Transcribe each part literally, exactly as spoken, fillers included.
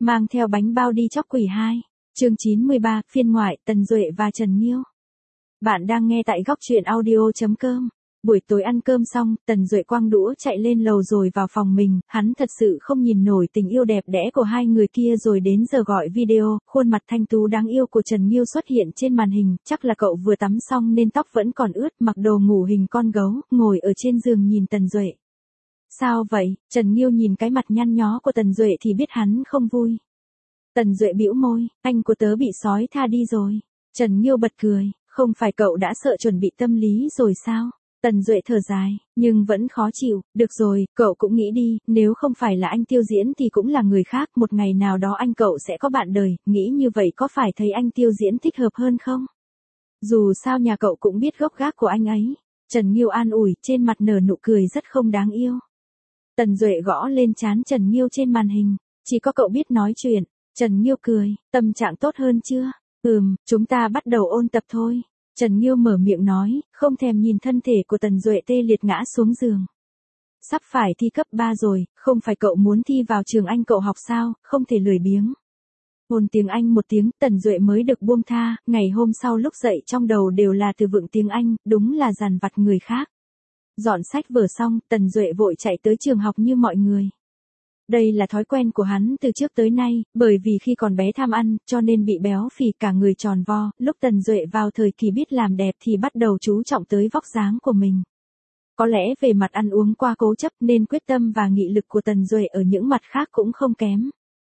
Mang theo bánh bao đi chóc quỷ hai. Chương chín mươi ba, phiên ngoại, Tần Duệ và Trần Nhiêu. Bạn đang nghe tại góc truyện audio chấm com. Buổi tối ăn cơm xong, Tần Duệ quăng đũa chạy lên lầu rồi vào phòng mình, hắn thật sự không nhìn nổi tình yêu đẹp đẽ của hai người kia rồi đến giờ gọi video, khuôn mặt thanh tú đáng yêu của Trần Nhiêu xuất hiện trên màn hình, chắc là cậu vừa tắm xong nên tóc vẫn còn ướt, mặc đồ ngủ hình con gấu, ngồi ở trên giường nhìn Tần Duệ. Sao vậy? Trần Nhiêu nhìn cái mặt nhăn nhó của Tần Duệ thì biết hắn không vui. Tần Duệ bĩu môi, anh của tớ bị sói tha đi rồi. Trần Nhiêu bật cười, không phải cậu đã sợ chuẩn bị tâm lý rồi sao? Tần Duệ thở dài, nhưng vẫn khó chịu, được rồi, cậu cũng nghĩ đi, nếu không phải là anh Tiêu Diễn thì cũng là người khác, một ngày nào đó anh cậu sẽ có bạn đời, nghĩ như vậy có phải thấy anh Tiêu Diễn thích hợp hơn không? Dù sao nhà cậu cũng biết gốc gác của anh ấy. Trần Nhiêu an ủi, trên mặt nở nụ cười rất không đáng yêu. Tần Duệ gõ lên trán Trần Nhiêu trên màn hình, chỉ có cậu biết nói chuyện. Trần Nhiêu cười, tâm trạng tốt hơn chưa? Ừm, chúng ta bắt đầu ôn tập thôi. Trần Nhiêu mở miệng nói, không thèm nhìn thân thể của Tần Duệ tê liệt ngã xuống giường. Sắp phải thi cấp ba rồi, không phải cậu muốn thi vào trường Anh cậu học sao, không thể lười biếng. Ôn tiếng Anh một tiếng, Tần Duệ mới được buông tha, ngày hôm sau lúc dậy trong đầu đều là từ vựng tiếng Anh, đúng là dằn vặt người khác. Dọn sách vở xong, Tần Duệ vội chạy tới trường học như mọi người. Đây là thói quen của hắn từ trước tới nay, bởi vì khi còn bé tham ăn, cho nên bị béo phì cả người tròn vo, lúc Tần Duệ vào thời kỳ biết làm đẹp thì bắt đầu chú trọng tới vóc dáng của mình. Có lẽ về mặt ăn uống qua cố chấp nên quyết tâm và nghị lực của Tần Duệ ở những mặt khác cũng không kém.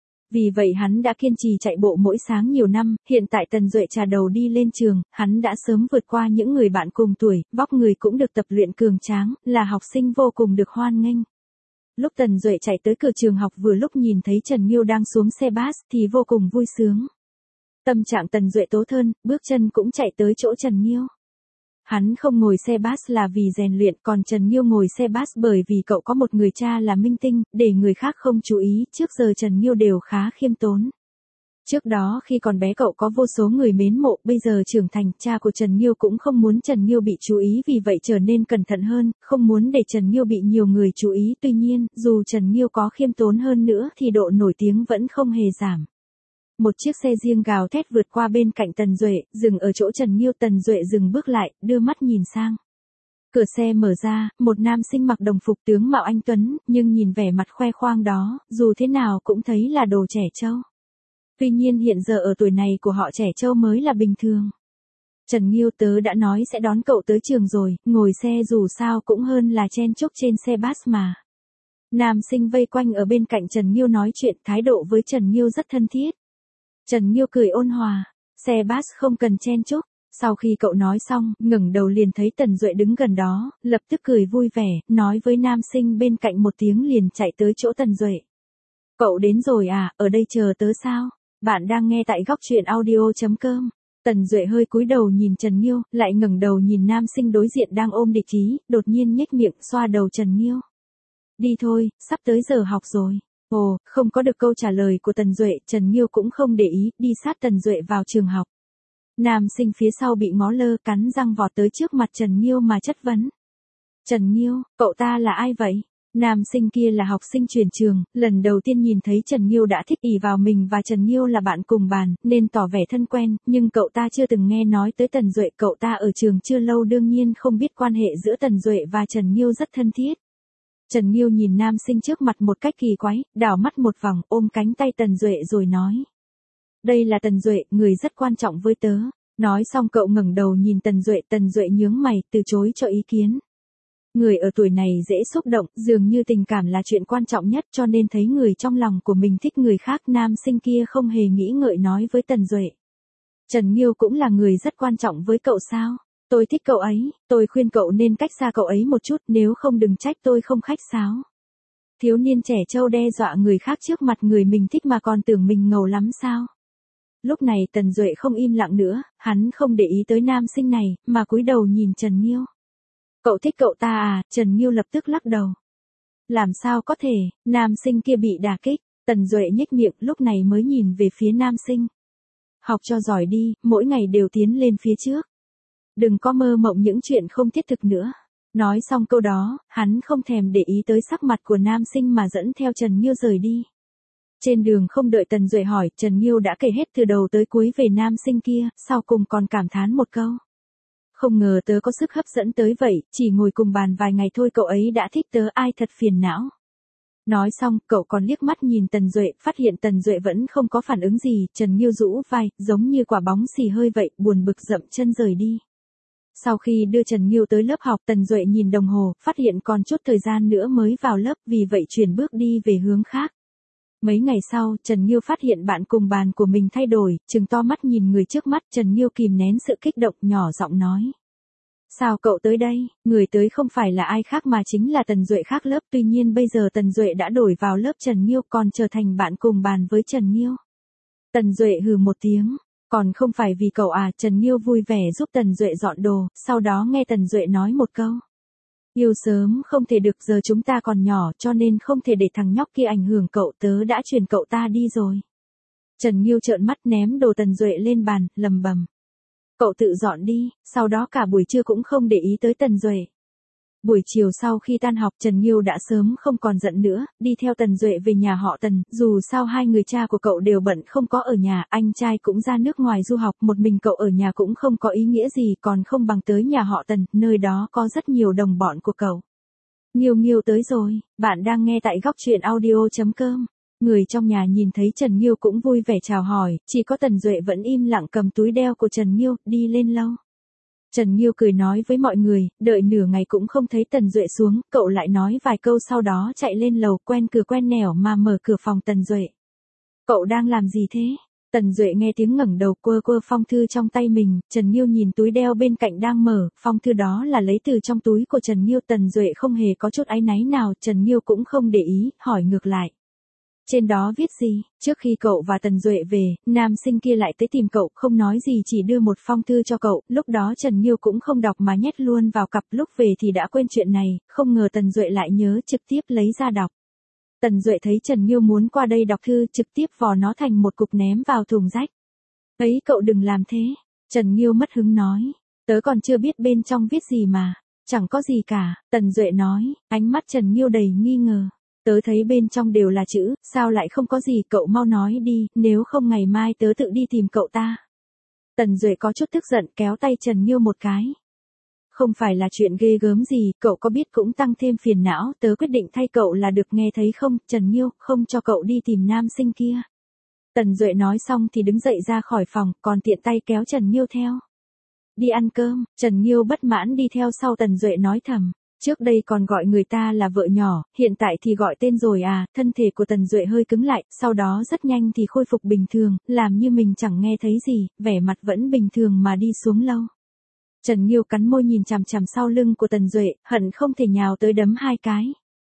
Vì vậy hắn đã kiên trì chạy bộ mỗi sáng nhiều năm, hiện tại Tần Duệ trà đầu đi lên trường, hắn đã sớm vượt qua những người bạn cùng tuổi, vóc người cũng được tập luyện cường tráng, là học sinh vô cùng được hoan nghênh. Lúc Tần Duệ chạy tới cửa trường học vừa lúc nhìn thấy Trần Nhiêu đang xuống xe bus thì vô cùng vui sướng. Tâm trạng Tần Duệ tố thân, bước chân cũng chạy tới chỗ Trần Nhiêu. Hắn không ngồi xe bus là vì rèn luyện, còn Trần Nhiêu ngồi xe bus bởi vì cậu có một người cha là minh tinh, để người khác không chú ý, trước giờ Trần Nhiêu đều khá khiêm tốn. Trước đó khi còn bé cậu có vô số người mến mộ, bây giờ trưởng thành, cha của Trần Nhiêu cũng không muốn Trần Nhiêu bị chú ý vì vậy trở nên cẩn thận hơn, không muốn để Trần Nhiêu bị nhiều người chú ý, tuy nhiên, dù Trần Nhiêu có khiêm tốn hơn nữa thì độ nổi tiếng vẫn không hề giảm. Một chiếc xe riêng gào thét vượt qua bên cạnh Tần Duệ, dừng ở chỗ Trần Nhiêu, Tần Duệ dừng bước lại, đưa mắt nhìn sang. Cửa xe mở ra, một nam sinh mặc đồng phục tướng mạo anh tuấn, nhưng nhìn vẻ mặt khoe khoang đó, dù thế nào cũng thấy là đồ trẻ trâu. Tuy nhiên hiện giờ ở tuổi này của họ trẻ trâu mới là bình thường. Trần Nhiêu, tớ đã nói sẽ đón cậu tới trường rồi, ngồi xe dù sao cũng hơn là chen chúc trên xe bus mà. Nam sinh vây quanh ở bên cạnh Trần Nhiêu nói chuyện, thái độ với Trần Nhiêu rất thân thiết. Trần Nhiêu cười ôn hòa, xe bus không cần chen chúc. Sau khi cậu nói xong, ngẩng đầu liền thấy Tần Duệ đứng gần đó, lập tức cười vui vẻ, nói với nam sinh bên cạnh một tiếng liền chạy tới chỗ Tần Duệ. Cậu đến rồi à, ở đây chờ tớ sao? Bạn đang nghe tại góc truyện audio chấm com. Tần Duệ hơi cúi đầu nhìn Trần Nhiêu, lại ngẩng đầu nhìn nam sinh đối diện đang ôm địch ý, đột nhiên nhếch miệng xoa đầu Trần Nhiêu. Đi thôi, sắp tới giờ học rồi. Ồ, không có được câu trả lời của Tần Duệ, Trần Nhiêu cũng không để ý, đi sát Tần Duệ vào trường học. Nam sinh phía sau bị ngó lơ, cắn răng vọt tới trước mặt Trần Nhiêu mà chất vấn. Trần Nhiêu, cậu ta là ai vậy? Nam sinh kia là học sinh chuyển trường, lần đầu tiên nhìn thấy Trần Nhiêu đã thích ỷ vào mình và Trần Nhiêu là bạn cùng bàn, nên tỏ vẻ thân quen, nhưng cậu ta chưa từng nghe nói tới Tần Duệ, cậu ta ở trường chưa lâu đương nhiên không biết quan hệ giữa Tần Duệ và Trần Nhiêu rất thân thiết. Trần Nhiêu nhìn nam sinh trước mặt một cách kỳ quái, đảo mắt một vòng, ôm cánh tay Tần Duệ rồi nói. Đây là Tần Duệ, người rất quan trọng với tớ. Nói xong cậu ngẩng đầu nhìn Tần Duệ, Tần Duệ nhướng mày, từ chối cho ý kiến. Người ở tuổi này dễ xúc động, dường như tình cảm là chuyện quan trọng nhất cho nên thấy người trong lòng của mình thích người khác, nam sinh kia không hề nghĩ ngợi nói với Tần Duệ. Trần Nhiêu cũng là người rất quan trọng với cậu sao? Tôi thích cậu ấy, tôi khuyên cậu nên cách xa cậu ấy một chút, nếu không đừng trách tôi không khách sáo. Thiếu niên trẻ trâu đe dọa người khác trước mặt người mình thích mà còn tưởng mình ngầu lắm sao? Lúc này Tần Duệ không im lặng nữa, hắn không để ý tới nam sinh này, mà cúi đầu nhìn Trần Nhiêu. Cậu thích cậu ta à? Trần Nhiêu lập tức lắc đầu. Làm sao có thể, nam sinh kia bị đả kích, Tần Duệ nhếch miệng lúc này mới nhìn về phía nam sinh. Học cho giỏi đi, mỗi ngày đều tiến lên phía trước. Đừng có mơ mộng những chuyện không thiết thực nữa. Nói xong câu đó, hắn không thèm để ý tới sắc mặt của nam sinh mà dẫn theo Trần Nhiêu rời đi. Trên đường không đợi Tần Duệ hỏi, Trần Nghiêu đã kể hết từ đầu tới cuối về nam sinh kia, sau cùng còn cảm thán một câu. Không ngờ tớ có sức hấp dẫn tới vậy, chỉ ngồi cùng bàn vài ngày thôi cậu ấy đã thích tớ, ai thật phiền não. Nói xong, cậu còn liếc mắt nhìn Tần Duệ, phát hiện Tần Duệ vẫn không có phản ứng gì, Trần Nghiêu rũ vai, giống như quả bóng xì hơi vậy, buồn bực dậm chân rời đi. Sau khi đưa Trần Nghiêu tới lớp học, Tần Duệ nhìn đồng hồ, phát hiện còn chút thời gian nữa mới vào lớp, vì vậy chuyển bước đi về hướng khác. Mấy ngày sau, Trần Nghiêu phát hiện bạn cùng bàn của mình thay đổi, trừng to mắt nhìn người trước mắt, Trần Nghiêu kìm nén sự kích động, nhỏ giọng nói. Sao cậu tới đây? Người tới không phải là ai khác mà chính là Tần Duệ khác lớp, tuy nhiên bây giờ Tần Duệ đã đổi vào lớp Trần Nghiêu, còn trở thành bạn cùng bàn với Trần Nghiêu. Tần Duệ hừ một tiếng, còn không phải vì cậu à, Trần Nghiêu vui vẻ giúp Tần Duệ dọn đồ, sau đó nghe Tần Duệ nói một câu. Yêu sớm không thể được, giờ chúng ta còn nhỏ cho nên không thể để thằng nhóc kia ảnh hưởng cậu, tớ đã truyền cậu ta đi rồi. Trần Nghiêu trợn mắt ném đồ Tần Duệ lên bàn, lầm bầm. Cậu tự dọn đi, sau đó cả buổi trưa cũng không để ý tới Tần Duệ. Buổi chiều sau khi tan học Trần Nghiêu đã sớm không còn giận nữa, đi theo Tần Duệ về nhà họ Tần, dù sao hai người cha của cậu đều bận không có ở nhà, anh trai cũng ra nước ngoài du học, một mình cậu ở nhà cũng không có ý nghĩa gì, còn không bằng tới nhà họ Tần, nơi đó có rất nhiều đồng bọn của cậu. Nghiêu Nghiêu tới rồi, bạn đang nghe tại góc truyện audio chấm com. Người trong nhà nhìn thấy Trần Nghiêu cũng vui vẻ chào hỏi, chỉ có Tần Duệ vẫn im lặng cầm túi đeo của Trần Nghiêu, đi lên lâu. Trần Nghiêu cười nói với mọi người, đợi nửa ngày cũng không thấy Tần Duệ xuống, cậu lại nói vài câu sau đó chạy lên lầu, quen cửa quen nẻo mà mở cửa phòng Tần Duệ. Cậu đang làm gì thế? Tần Duệ nghe tiếng ngẩng đầu, quơ quơ phong thư trong tay mình, Trần Nghiêu nhìn túi đeo bên cạnh đang mở, phong thư đó là lấy từ trong túi của Trần Nghiêu. Tần Duệ không hề có chút áy náy nào, Trần Nghiêu cũng không để ý, hỏi ngược lại. Trên đó viết gì? Trước khi cậu và Tần Duệ về, nam sinh kia lại tới tìm cậu, không nói gì chỉ đưa một phong thư cho cậu, lúc đó Trần Nghiêu cũng không đọc mà nhét luôn vào cặp, lúc về thì đã quên chuyện này, không ngờ Tần Duệ lại nhớ, trực tiếp lấy ra đọc. Tần Duệ thấy Trần Nghiêu muốn qua đây đọc thư, trực tiếp vò nó thành một cục ném vào thùng rách. Ấy cậu đừng làm thế. Trần Nghiêu mất hứng nói, tớ còn chưa biết bên trong viết gì mà, chẳng có gì cả. Tần Duệ nói, ánh mắt Trần Nghiêu đầy nghi ngờ. Tớ thấy bên trong đều là chữ, sao lại không có gì, cậu mau nói đi, nếu không ngày mai tớ tự đi tìm cậu ta. Tần Duệ có chút tức giận kéo tay Trần Nghiêu một cái. Không phải là chuyện ghê gớm gì, cậu có biết cũng tăng thêm phiền não, tớ quyết định thay cậu là được, nghe thấy không, Trần Nghiêu, không cho cậu đi tìm nam sinh kia. Tần Duệ nói xong thì đứng dậy ra khỏi phòng, còn tiện tay kéo Trần Nghiêu theo. Đi ăn cơm, Trần Nghiêu bất mãn đi theo sau. Tần Duệ nói thầm. Trước đây còn gọi người ta là vợ nhỏ, hiện tại thì gọi tên rồi à, thân thể của Tần Duệ hơi cứng lại, sau đó rất nhanh thì khôi phục bình thường, làm như mình chẳng nghe thấy gì, vẻ mặt vẫn bình thường mà đi xuống lâu. Trần Nghiêu cắn môi nhìn chằm chằm sau lưng của Tần Duệ, hận không thể nhào tới đấm hai cái.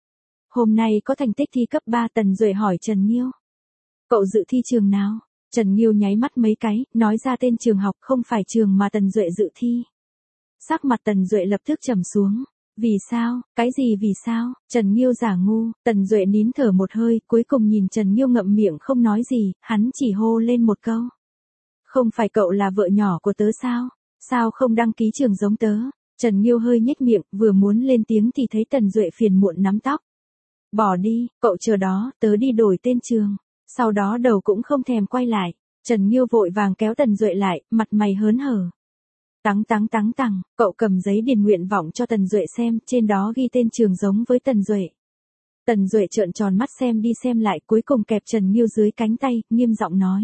Hôm nay có thành tích thi cấp ba, Tần Duệ hỏi Trần Nghiêu. Cậu dự thi trường nào? Trần Nghiêu nháy mắt mấy cái, nói ra tên trường học, không phải trường mà Tần Duệ dự thi. Sắc mặt Tần Duệ lập tức trầm xuống. Vì sao? Cái gì vì sao? Trần Nghiêu giả ngu. Tần Duệ nín thở một hơi, cuối cùng nhìn Trần Nghiêu ngậm miệng không nói gì, hắn chỉ hô lên một câu. Không phải cậu là vợ nhỏ của tớ sao? Sao không đăng ký trường giống tớ? Trần Nghiêu hơi nhếch miệng, vừa muốn lên tiếng thì thấy Tần Duệ phiền muộn nắm tóc. Bỏ đi, cậu chờ đó, tớ đi đổi tên trường. Sau đó đầu cũng không thèm quay lại. Trần Nghiêu vội vàng kéo Tần Duệ lại, mặt mày hớn hở. Tắng tắng tắng tằng, cậu cầm giấy điền nguyện vọng cho Tần Duệ xem, trên đó ghi tên trường giống với Tần Duệ. Tần Duệ trợn tròn mắt xem đi xem lại, cuối cùng kẹp Trần Nghiêu dưới cánh tay, nghiêm giọng nói.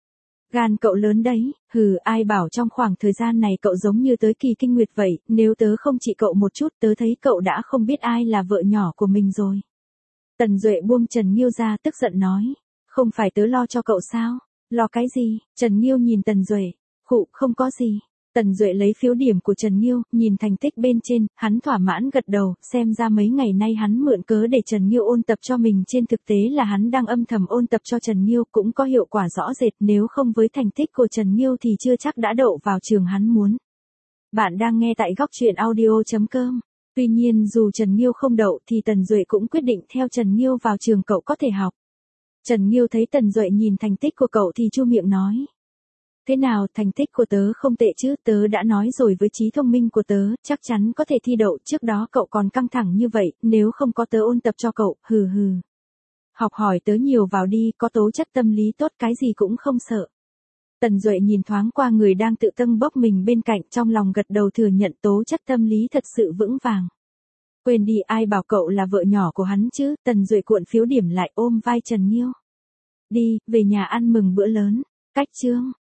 Gan cậu lớn đấy, hừ, ai bảo trong khoảng thời gian này cậu giống như tới kỳ kinh nguyệt vậy, nếu tớ không trị cậu một chút, tớ thấy cậu đã không biết ai là vợ nhỏ của mình rồi. Tần Duệ buông Trần Nghiêu ra, tức giận nói. Không phải tớ lo cho cậu sao? Lo cái gì? Trần Nghiêu nhìn Tần Duệ. Khụ, không có gì. Tần Duệ lấy phiếu điểm của Trần Nghiêu, nhìn thành tích bên trên, hắn thỏa mãn gật đầu, xem ra mấy ngày nay hắn mượn cớ để Trần Nghiêu ôn tập cho mình, trên thực tế là hắn đang âm thầm ôn tập cho Trần Nghiêu, cũng có hiệu quả rõ rệt, nếu không với thành tích của Trần Nghiêu thì chưa chắc đã đậu vào trường hắn muốn. Bạn đang nghe tại góc truyện audio chấm com. Tuy nhiên dù Trần Nghiêu không đậu thì Tần Duệ cũng quyết định theo Trần Nghiêu vào trường cậu có thể học. Trần Nghiêu thấy Tần Duệ nhìn thành tích của cậu thì chu miệng nói. Thế nào, thành tích của tớ không tệ chứ, tớ đã nói rồi với trí thông minh của tớ, chắc chắn có thể thi đậu, trước đó cậu còn căng thẳng như vậy, nếu không có tớ ôn tập cho cậu, hừ hừ. Học hỏi tớ nhiều vào đi, có tố chất tâm lý tốt cái gì cũng không sợ. Tần Duệ nhìn thoáng qua người đang tự tâng bốc mình bên cạnh, trong lòng gật đầu thừa nhận tố chất tâm lý thật sự vững vàng. Quên đi, ai bảo cậu là vợ nhỏ của hắn chứ, Tần Duệ cuộn phiếu điểm lại ôm vai Trần Nhiêu. Đi, về nhà ăn mừng bữa lớn, cách chương.